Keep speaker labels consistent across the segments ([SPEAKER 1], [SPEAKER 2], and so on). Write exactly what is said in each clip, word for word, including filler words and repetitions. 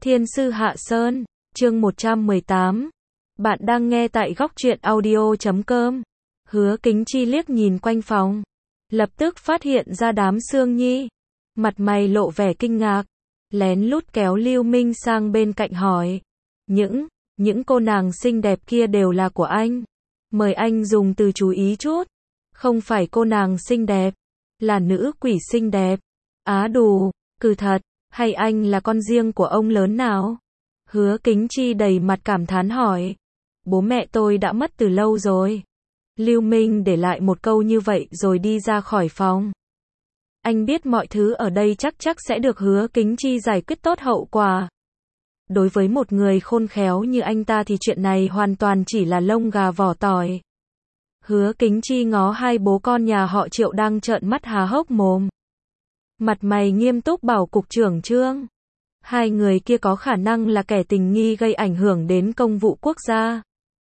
[SPEAKER 1] Thiên sư Hạ Sơn, chương một trăm mười tám. Bạn đang nghe tại góc truyện audio chấm com. Hứa Kính Chi liếc nhìn quanh phòng, lập tức phát hiện ra đám Sương Nhi, mặt mày lộ vẻ kinh ngạc, lén lút kéo Lưu Minh sang bên cạnh hỏi, những, những cô nàng xinh đẹp kia đều là của anh. Mời anh dùng từ chú ý chút, không phải cô nàng xinh đẹp, là nữ quỷ xinh đẹp. Á đù, cừ thật, hay anh là con riêng của ông lớn nào? Hứa Kính Chi đầy mặt cảm thán hỏi. Bố mẹ tôi đã mất từ lâu rồi. Lưu Minh để lại một câu như vậy rồi đi ra khỏi phòng. Anh biết mọi thứ ở đây chắc chắc sẽ được Hứa Kính Chi giải quyết tốt hậu quả. Đối với một người khôn khéo như anh ta thì chuyện này hoàn toàn chỉ là lông gà vỏ tỏi. Hứa Kính Chi ngó hai bố con nhà họ Triệu đang trợn mắt há hốc mồm. Mặt mày nghiêm túc bảo cục trưởng Trương. Hai người kia có khả năng là kẻ tình nghi gây ảnh hưởng đến công vụ quốc gia.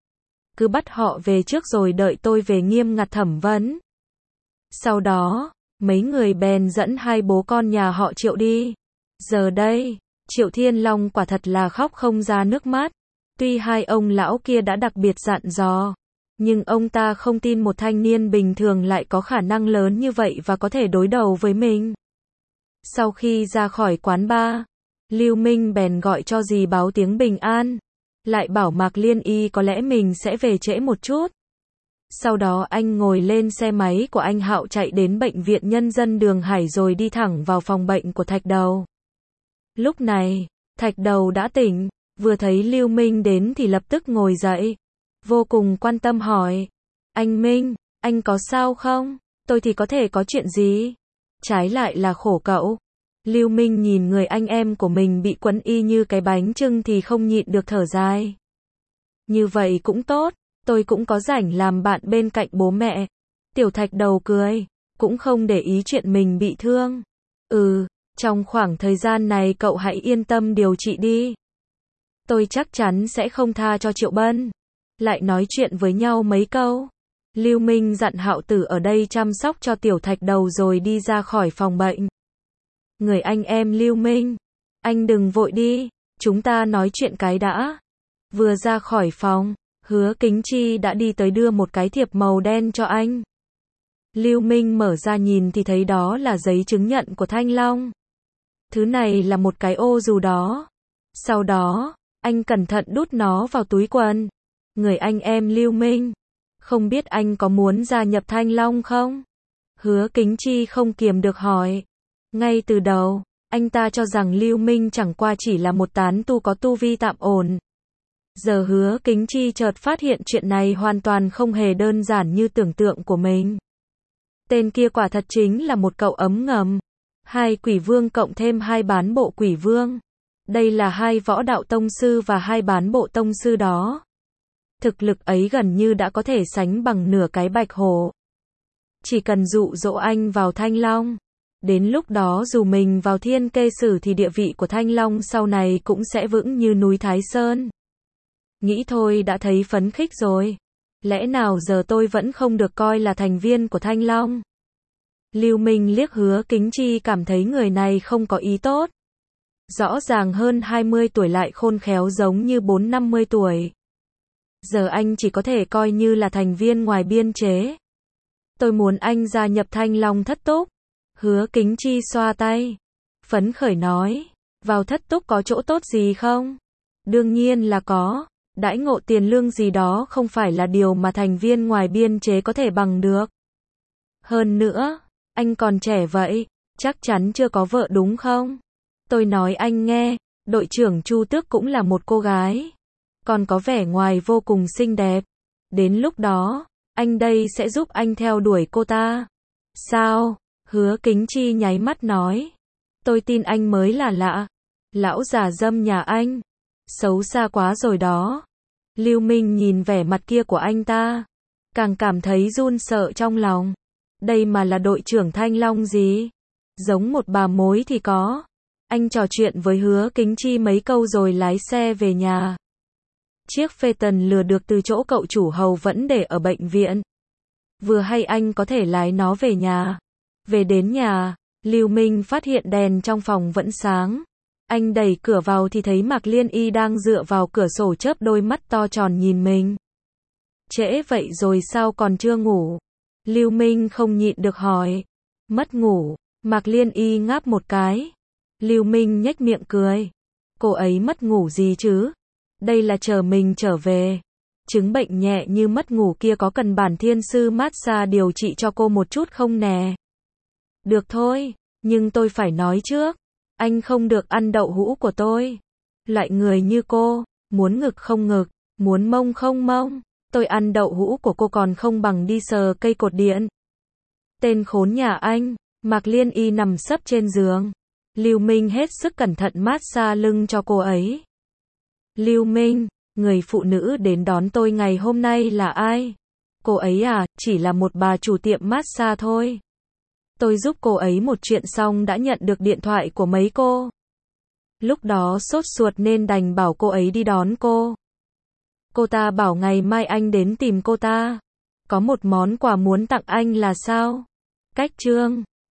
[SPEAKER 1] Cứ bắt họ về trước rồi đợi tôi về nghiêm ngặt thẩm vấn. Sau đó, mấy người bèn dẫn hai bố con nhà họ Triệu đi. Giờ đây, Triệu Thiên Long quả thật là khóc không ra nước mắt. Tuy hai ông lão kia đã đặc biệt dặn dò, nhưng ông ta không tin một thanh niên bình thường lại có khả năng lớn như vậy và có thể đối đầu với mình. Sau khi ra khỏi quán bar, Lưu Minh bèn gọi cho dì báo tiếng bình an, lại bảo Mạc Liên Y có lẽ mình sẽ về trễ một chút. Sau đó anh ngồi lên xe máy của anh Hạo chạy đến bệnh viện nhân dân Đường Hải rồi đi thẳng vào phòng bệnh của Thạch Đầu. Lúc này, Thạch Đầu đã tỉnh, vừa thấy Lưu Minh đến thì lập tức ngồi dậy, vô cùng quan tâm hỏi, anh Minh, anh có sao không? Tôi thì có thể có chuyện gì? Trái lại là khổ cậu. Lưu Minh nhìn người anh em của mình bị quấn y như cái bánh chưng thì không nhịn được thở dài. Như vậy cũng tốt, tôi cũng có rảnh làm bạn bên cạnh bố mẹ. Tiểu Thạch Đầu cười, cũng không để ý chuyện mình bị thương. Ừ, trong khoảng thời gian này cậu hãy yên tâm điều trị đi. Tôi chắc chắn sẽ không tha cho Triệu Bân. Lại nói chuyện với nhau mấy câu. Lưu Minh dặn Hạo Tử ở đây chăm sóc cho Tiểu Thạch Đầu rồi đi ra khỏi phòng bệnh. Người anh em Lưu Minh, anh đừng vội đi, chúng ta nói chuyện cái đã. Vừa ra khỏi phòng, Hứa Kính Chi đã đi tới đưa một cái thiệp màu đen cho anh. Lưu Minh mở ra nhìn thì thấy đó là giấy chứng nhận của Thanh Long. Thứ này là một cái ô dù đó. Sau đó, anh cẩn thận đút nó vào túi quần. Người anh em Lưu Minh, không biết anh có muốn gia nhập Thanh Long không? Hứa Kính Chi không kiềm được hỏi. Ngay từ đầu, anh ta cho rằng Lưu Minh chẳng qua chỉ là một tán tu có tu vi tạm ổn. Giờ Hứa Kính Chi chợt phát hiện chuyện này hoàn toàn không hề đơn giản như tưởng tượng của mình. Tên kia quả thật chính là một cậu ấm ngầm. Hai quỷ vương cộng thêm hai bán bộ quỷ vương. Đây là hai võ đạo tông sư và hai bán bộ tông sư đó. Thực lực ấy gần như đã có thể sánh bằng nửa cái bạch hổ. Chỉ cần dụ dỗ anh vào Thanh Long. Đến lúc đó dù mình vào Thiên Kê Sử thì địa vị của Thanh Long sau này cũng sẽ vững như núi Thái Sơn. Nghĩ thôi đã thấy phấn khích rồi. Lẽ nào giờ tôi vẫn không được coi là thành viên của Thanh Long? Lưu Minh liếc Hứa Kính Chi cảm thấy người này không có ý tốt. Rõ ràng hơn hai mươi tuổi lại khôn khéo giống như bốn năm mươi tuổi. Giờ anh chỉ có thể coi như là thành viên ngoài biên chế. Tôi muốn anh gia nhập Thanh Long thất túc. Hứa Kính Chi xoa tay, phấn khởi nói, vào thất túc có chỗ tốt gì không? Đương nhiên là có, đãi ngộ tiền lương gì đó không phải là điều mà thành viên ngoài biên chế có thể bằng được. Hơn nữa, anh còn trẻ vậy, chắc chắn chưa có vợ đúng không? Tôi nói anh nghe, đội trưởng Chu Tước cũng là một cô gái, còn có vẻ ngoài vô cùng xinh đẹp. Đến lúc đó, anh đây sẽ giúp anh theo đuổi cô ta. Sao? Hứa Kính Chi nháy mắt nói. Tôi tin anh mới là lạ. Lão già dâm nhà anh. Xấu xa quá rồi đó. Lưu Minh nhìn vẻ mặt kia của anh ta. Càng cảm thấy run sợ trong lòng. Đây mà là đội trưởng Thanh Long gì? Giống một bà mối thì có. Anh trò chuyện với Hứa Kính Chi mấy câu rồi lái xe về nhà. Chiếc Phaeton lừa được từ chỗ cậu chủ hầu vẫn để ở bệnh viện. Vừa hay anh có thể lái nó về nhà. Về đến nhà, Lưu Minh phát hiện đèn trong phòng vẫn sáng. Anh đẩy cửa vào thì thấy Mạc Liên Y đang dựa vào cửa sổ chớp đôi mắt to tròn nhìn mình. Trễ vậy rồi sao còn chưa ngủ? Lưu Minh không nhịn được hỏi. Mất ngủ, Mạc Liên Y ngáp một cái. Lưu Minh nhếch miệng cười. Cô ấy mất ngủ gì chứ? Đây là chờ mình trở về. Chứng bệnh nhẹ như mất ngủ kia có cần bản thiên sư massage điều trị cho cô một chút không nè? Được thôi, nhưng tôi phải nói trước. Anh không được ăn đậu hũ của tôi. Loại người như cô, muốn ngực không ngực, muốn mông không mông. Tôi ăn đậu hũ của cô còn không bằng đi sờ cây cột điện. Tên khốn nhà anh. Mạc Liên Y nằm sấp trên giường. Lưu Minh hết sức cẩn thận massage lưng cho cô ấy. Lưu Minh, người phụ nữ đến đón tôi ngày hôm nay là ai? Cô ấy à, chỉ là một bà chủ tiệm massage thôi. Tôi giúp cô ấy một chuyện xong đã nhận được điện thoại của mấy cô. Lúc đó sốt ruột nên đành bảo cô ấy đi đón cô. Cô ta bảo ngày mai anh đến tìm cô ta. Có một món quà muốn tặng anh là sao? Cách trương.